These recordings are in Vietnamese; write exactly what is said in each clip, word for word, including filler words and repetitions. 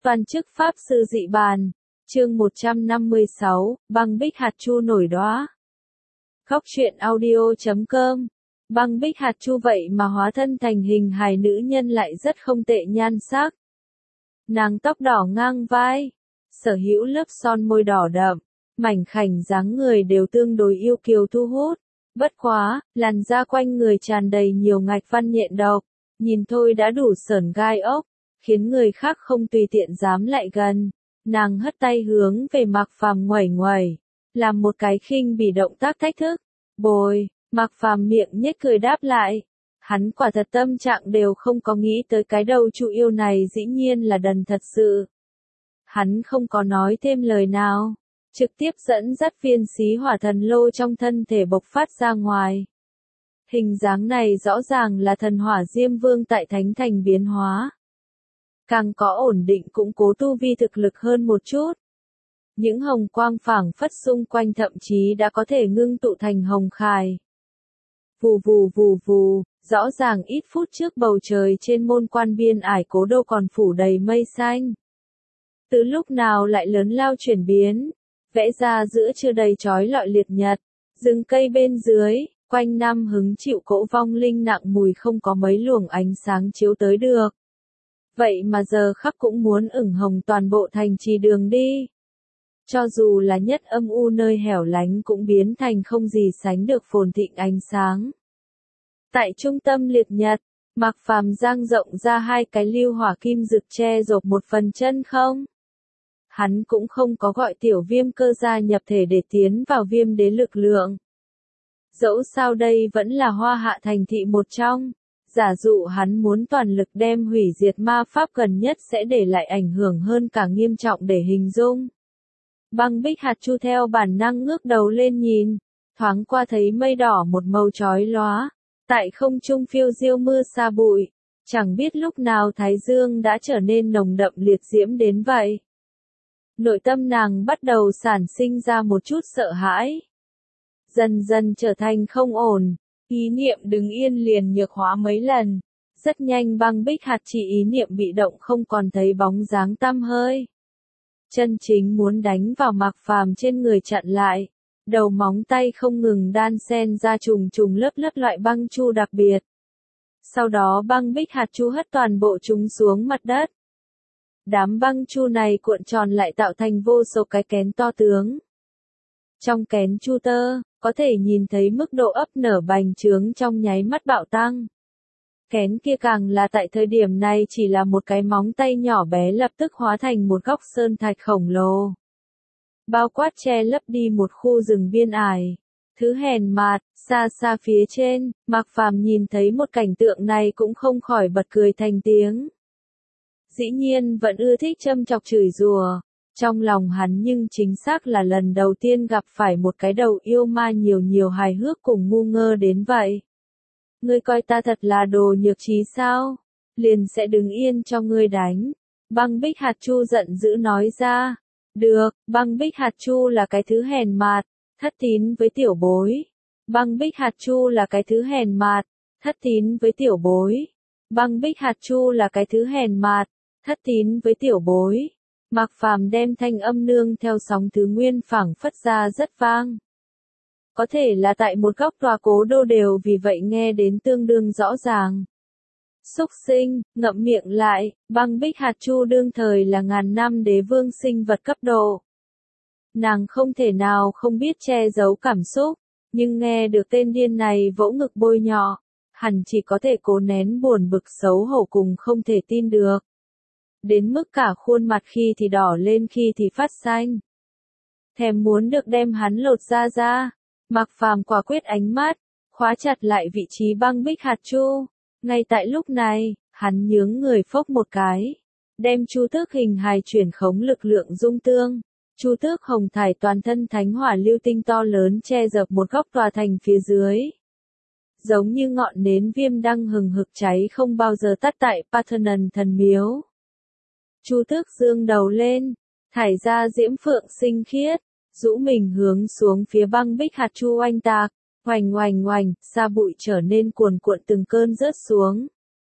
Toàn chức Pháp Sư Dị Bàn, chương một trăm năm mươi sáu, băng bích hạt chu nổi đóa. Góc truyện audio chấm com. Băng bích hạt chu vậy mà hóa thân thành hình hài nữ nhân lại rất không tệ nhan sắc. Nàng tóc đỏ ngang vai, sở hữu lớp son môi đỏ đậm, mảnh khảnh dáng người đều tương đối yêu kiều thu hút. Bất quá, làn da quanh người tràn đầy nhiều ngạch văn nhện độc, nhìn thôi đã đủ sởn gai ốc, khiến người khác không tùy tiện dám lại gần. Nàng hất tay hướng về Mạc Phàm nguẩy nguẩy, làm một cái khinh bỉ động tác thách thức. Bồi, Mạc Phàm miệng nhếch cười đáp lại. Hắn quả thật tâm trạng đều không có nghĩ tới cái đầu chu yêu này dĩ nhiên là đần thật sự. Hắn không có nói thêm lời nào, trực tiếp dẫn dắt viên xí hỏa thần lô trong thân thể bộc phát ra ngoài. Hình dáng này rõ ràng là thần hỏa Diêm Vương tại Thánh Thành biến hóa. Càng có ổn định củng cố tu vi thực lực hơn một chút. Những hồng quang phảng phất xung quanh thậm chí đã có thể ngưng tụ thành hồng khài. Vù vù vù vù, rõ ràng ít phút trước bầu trời trên môn quan biên ải cố đô còn phủ đầy mây xanh. Từ lúc nào lại lớn lao chuyển biến, vẽ ra giữa chưa đầy chói lọi liệt nhật, rừng cây bên dưới, quanh năm hứng chịu cỗ vong linh nặng mùi không có mấy luồng ánh sáng chiếu tới được. Vậy mà giờ khắc cũng muốn ửng hồng toàn bộ thành trì đường đi. Cho dù là nhất âm u nơi hẻo lánh cũng biến thành không gì sánh được phồn thịnh ánh sáng. Tại trung tâm liệt nhật, Mạc Phàm dang rộng ra hai cái lưu hỏa kim rực che rộp một phần chân không. Hắn cũng không có gọi tiểu viêm cơ gia nhập thể để tiến vào viêm đế lực lượng. Dẫu sao đây vẫn là hoa hạ thành thị một trong. Giả dụ hắn muốn toàn lực đem hủy diệt ma pháp gần nhất sẽ để lại ảnh hưởng hơn cả nghiêm trọng để hình dung. Băng bích hạt chu theo bản năng ngước đầu lên nhìn, thoáng qua thấy mây đỏ một màu chói lóa, tại không trung phiêu diêu mưa sa bụi, chẳng biết lúc nào thái dương đã trở nên nồng đậm liệt diễm đến vậy. Nội tâm nàng bắt đầu sản sinh ra một chút sợ hãi. Dần dần trở thành không ổn. Ý niệm đứng yên liền nhược hóa mấy lần, rất nhanh băng bích hạt chỉ ý niệm bị động không còn thấy bóng dáng tăm hơi. Chân chính muốn đánh vào Mạc Phàm trên người chặn lại, đầu móng tay không ngừng đan xen ra trùng trùng lớp lớp loại băng chu đặc biệt. Sau đó băng bích hạt chu hất toàn bộ chúng xuống mặt đất. Đám băng chu này cuộn tròn lại tạo thành vô số cái kén to tướng. Trong kén chu tơ, có thể nhìn thấy mức độ ấp nở bành trướng trong nháy mắt bạo tăng. Kén kia càng là tại thời điểm này chỉ là một cái móng tay nhỏ bé lập tức hóa thành một góc sơn thạch khổng lồ. Bao quát che lấp đi một khu rừng biên ải. Thứ hèn mạt, xa xa phía trên, Mạc Phàm nhìn thấy một cảnh tượng này cũng không khỏi bật cười thành tiếng. Dĩ nhiên vẫn ưa thích châm chọc chửi rủa. Trong lòng hắn nhưng chính xác là lần đầu tiên gặp phải một cái đầu yêu ma nhiều nhiều hài hước cùng ngu ngơ đến vậy. Ngươi coi ta thật là đồ nhược trí sao? Liền sẽ đứng yên cho ngươi đánh. Băng bích hạt chu giận dữ nói ra. Được, băng bích hạt chu là cái thứ hèn mạt, thất tín với tiểu bối. Băng bích hạt chu là cái thứ hèn mạt, thất tín với tiểu bối. Băng bích hạt chu là cái thứ hèn mạt, thất tín với tiểu bối. Mạc Phàm đem thanh âm nương theo sóng thứ nguyên phảng phất ra rất vang. Có thể là tại một góc tòa cố đô đều vì vậy nghe đến tương đương rõ ràng. Xúc sinh, ngậm miệng lại, băng bích hạt chu đương thời là ngàn năm đế vương sinh vật cấp độ. Nàng không thể nào không biết che giấu cảm xúc, nhưng nghe được tên điên này vỗ ngực bôi nhọ, hẳn chỉ có thể cố nén buồn bực xấu hổ cùng không thể tin được. Đến mức cả khuôn mặt khi thì đỏ lên khi thì phát xanh. Thèm muốn được đem hắn lột ra ra. Mạc Phàm quả quyết ánh mắt, khóa chặt lại vị trí băng bích hạt chu. Ngay tại lúc này, hắn nhướng người phốc một cái. Đem chu tước hình hài chuyển khống lực lượng dung tương. Chu tước hồng thải toàn thân thánh hỏa lưu tinh to lớn che dập một góc tòa thành phía dưới. Giống như ngọn nến viêm đang hừng hực cháy không bao giờ tắt tại Parthenon thần miếu. Chu tước dương đầu lên, thải ra diễm phượng sinh khiết, rũ mình hướng xuống phía băng bích hạt chu oanh tạc, oành oành oành, sa bụi trở nên cuồn cuộn từng cơn rớt xuống.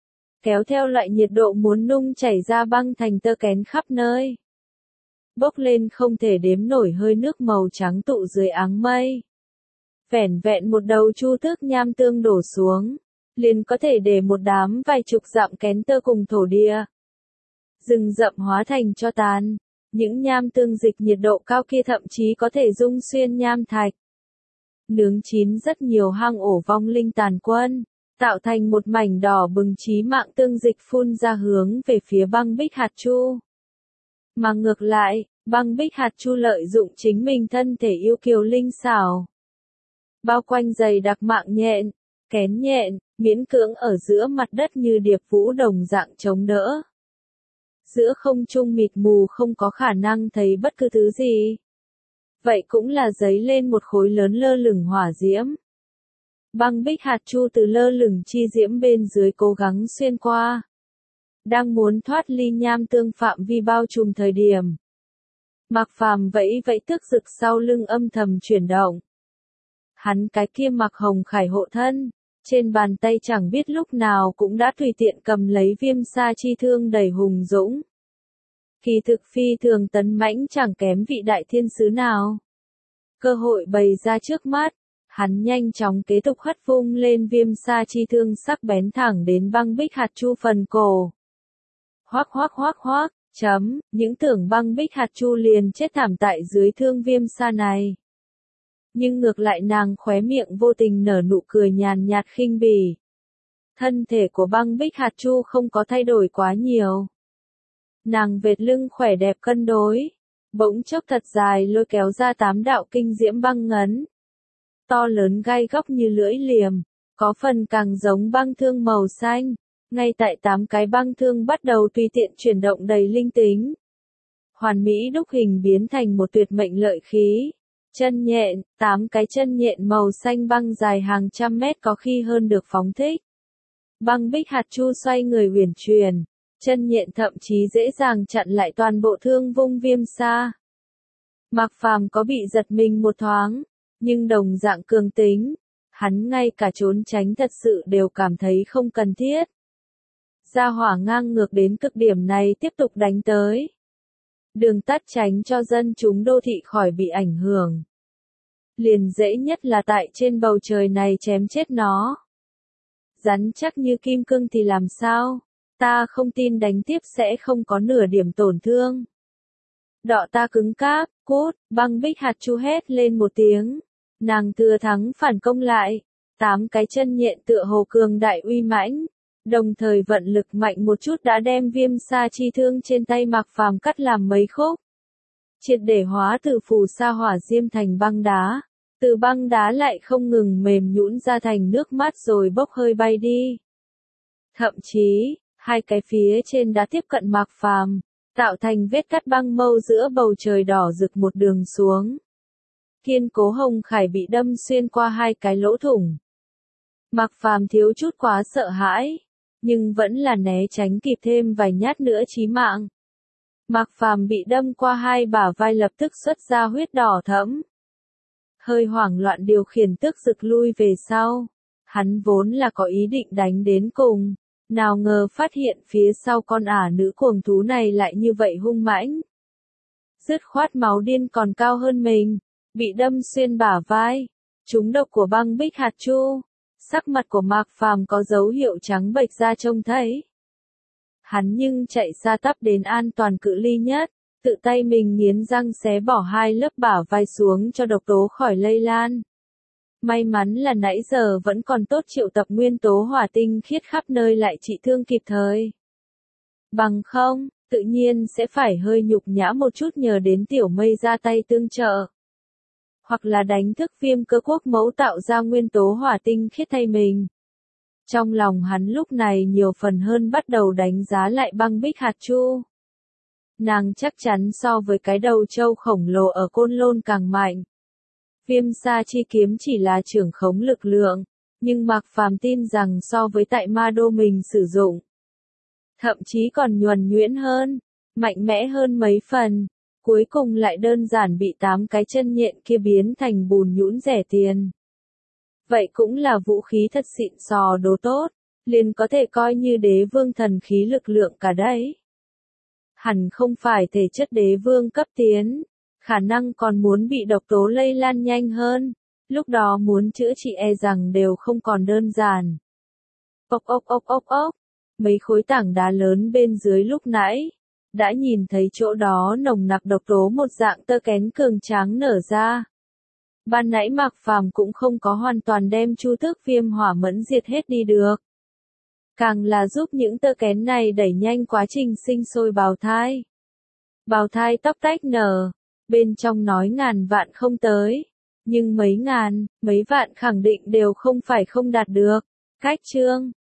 kéo theo loại nhiệt độ muốn nung chảy ra băng thành tơ kén khắp nơi. Bốc lên không thể đếm nổi hơi nước màu trắng tụ dưới áng mây. Vẻn vẹn một đầu chu tước nham tương đổ xuống, liền có thể để một đám vài chục dặm kén tơ cùng thổ địa. Rừng rậm hóa thành tro tàn, những nham tương dịch nhiệt độ cao kia thậm chí có thể rung xuyên nham thạch. Nướng chín rất nhiều hang ổ vong linh tàn quân, tạo thành một mảnh đỏ bừng chí mạng tương dịch phun ra hướng về phía băng bích hạt chu. Mà ngược lại, băng bích hạt chu lợi dụng chính mình thân thể yêu kiều linh xảo. Bao quanh dày đặc mạng nhện, kén nhện, miễn cưỡng ở giữa mặt đất như điệp vũ đồng dạng chống đỡ. Giữa không trung mịt mù không có khả năng thấy bất cứ thứ gì. Vậy cũng là dấy lên một khối lớn lơ lửng hỏa diễm. Băng bích hạt chu từ lơ lửng chi diễm bên dưới cố gắng xuyên qua. Đang muốn thoát ly nham tương phạm vi bao trùm thời điểm. Mạc Phàm vẫy vẫy tức rực sau lưng âm thầm chuyển động. Hắn cái kia mặc hồng khải hộ thân, trên bàn tay chẳng biết lúc nào cũng đã tùy tiện cầm lấy viêm sa chi thương đầy hùng dũng. Kỳ thực phi thường tấn mãnh chẳng kém vị đại thiên sứ nào. Cơ hội bày ra trước mắt, hắn nhanh chóng kế tục hất vung lên viêm sa chi thương sắc bén thẳng đến băng bích hạt chu phần cổ. Hoác hoác hoác hoác, chấm, những tưởng băng bích hạt chu liền chết thảm tại dưới thương viêm sa này. Nhưng ngược lại nàng khóe miệng vô tình nở nụ cười nhàn nhạt khinh bỉ. Thân thể của băng bích hạt chu không có thay đổi quá nhiều. Nàng vệt lưng khỏe đẹp cân đối, bỗng chốc thật dài lôi kéo ra tám đạo kinh diễm băng ngấn. To lớn gai góc như lưỡi liềm, có phần càng giống băng thương màu xanh. Ngay tại tám cái băng thương bắt đầu tùy tiện chuyển động đầy linh tính. Hoàn mỹ đúc hình biến thành một tuyệt mệnh lợi khí. Chân nhện, tám cái chân nhện màu xanh băng dài hàng trăm mét có khi hơn được phóng thích. Băng bích hạt chu xoay người uyển chuyển, chân nhện thậm chí dễ dàng chặn lại toàn bộ thương vung viêm sa. Mạc Phàm có bị giật mình một thoáng, nhưng đồng dạng cường tính, hắn ngay cả trốn tránh thật sự đều cảm thấy không cần thiết. Gia hỏa ngang ngược đến cực điểm này tiếp tục đánh tới. Đường tắt tránh cho dân chúng đô thị khỏi bị ảnh hưởng. Liền dễ nhất là tại trên bầu trời này chém chết nó. Rắn chắc như kim cương thì làm sao? Ta không tin đánh tiếp sẽ không có nửa điểm tổn thương. Đọ ta cứng cáp, cút, băng bích hạt chu hét lên một tiếng. Nàng thừa thắng phản công lại. Tám cái chân nhện tựa hồ cường đại uy mãnh. Đồng thời vận lực mạnh một chút đã đem viêm sa chi thương trên tay Mạc Phàm cắt làm mấy khúc. Triệt để hóa từ phù sa hỏa diêm thành băng đá. Từ băng đá lại không ngừng mềm nhũn ra thành nước mắt rồi bốc hơi bay đi. Thậm chí, hai cái phía trên đã tiếp cận Mạc Phàm, tạo thành vết cắt băng mâu giữa bầu trời đỏ rực một đường xuống. Kiên cố hồng khải bị đâm xuyên qua hai cái lỗ thủng. Mạc Phàm thiếu chút quá sợ hãi, nhưng vẫn là né tránh kịp thêm vài nhát nữa chí mạng. Mạc Phàm bị đâm qua hai bả vai lập tức xuất ra huyết đỏ thẫm. Hơi hoảng loạn điều khiển tức rực lui về sau. Hắn vốn là có ý định đánh đến cùng, nào ngờ phát hiện phía sau con ả nữ cuồng thú này lại như vậy hung mãnh. Dứt khoát máu điên còn cao hơn mình, bị đâm xuyên bả vai, trúng độc của băng bích hạt chu. Sắc mặt của Mạc Phàm có dấu hiệu trắng bệch ra trông thấy. Hắn nhưng chạy xa tắp đến an toàn cự ly nhất, tự tay mình nghiến răng xé bỏ hai lớp bả vai xuống cho độc tố khỏi lây lan. May mắn là nãy giờ vẫn còn tốt triệu tập nguyên tố hỏa tinh khiết khắp nơi lại trị thương kịp thời. Bằng không, tự nhiên sẽ phải hơi nhục nhã một chút nhờ đến tiểu mây ra tay tương trợ. Hoặc là đánh thức viêm cơ quốc mẫu tạo ra nguyên tố hỏa tinh khiết thay mình. Trong lòng hắn lúc này nhiều phần hơn bắt đầu đánh giá lại băng bích hạt chu. Nàng chắc chắn so với cái đầu trâu khổng lồ ở Côn Lôn càng mạnh. Viêm sa chi kiếm chỉ là trưởng khống lực lượng, nhưng Mạc Phàm tin rằng so với tại ma đô mình sử dụng, thậm chí còn nhuần nhuyễn hơn, mạnh mẽ hơn mấy phần. Cuối cùng lại đơn giản bị tám cái chân nhện kia biến thành bùn nhũn rẻ tiền. Vậy cũng là vũ khí thật xịn sò đồ tốt, liền có thể coi như đế vương thần khí lực lượng cả đấy. Hẳn không phải thể chất đế vương cấp tiến, khả năng còn muốn bị độc tố lây lan nhanh hơn, lúc đó muốn chữa trị e rằng đều không còn đơn giản. Ốc ốc ốc ốc ốc, mấy khối tảng đá lớn bên dưới lúc nãy, đã nhìn thấy chỗ đó nồng nặc độc tố một dạng tơ kén cường tráng nở ra. Ban nãy Mạc Phàm cũng không có hoàn toàn đem chu tước viêm hỏa mẫn diệt hết đi được. Càng là giúp những tơ kén này đẩy nhanh quá trình sinh sôi bào thai. Bào thai tóc tách nở, bên trong nói ngàn vạn không tới, nhưng mấy ngàn, mấy vạn khẳng định đều không phải không đạt được. Cách chương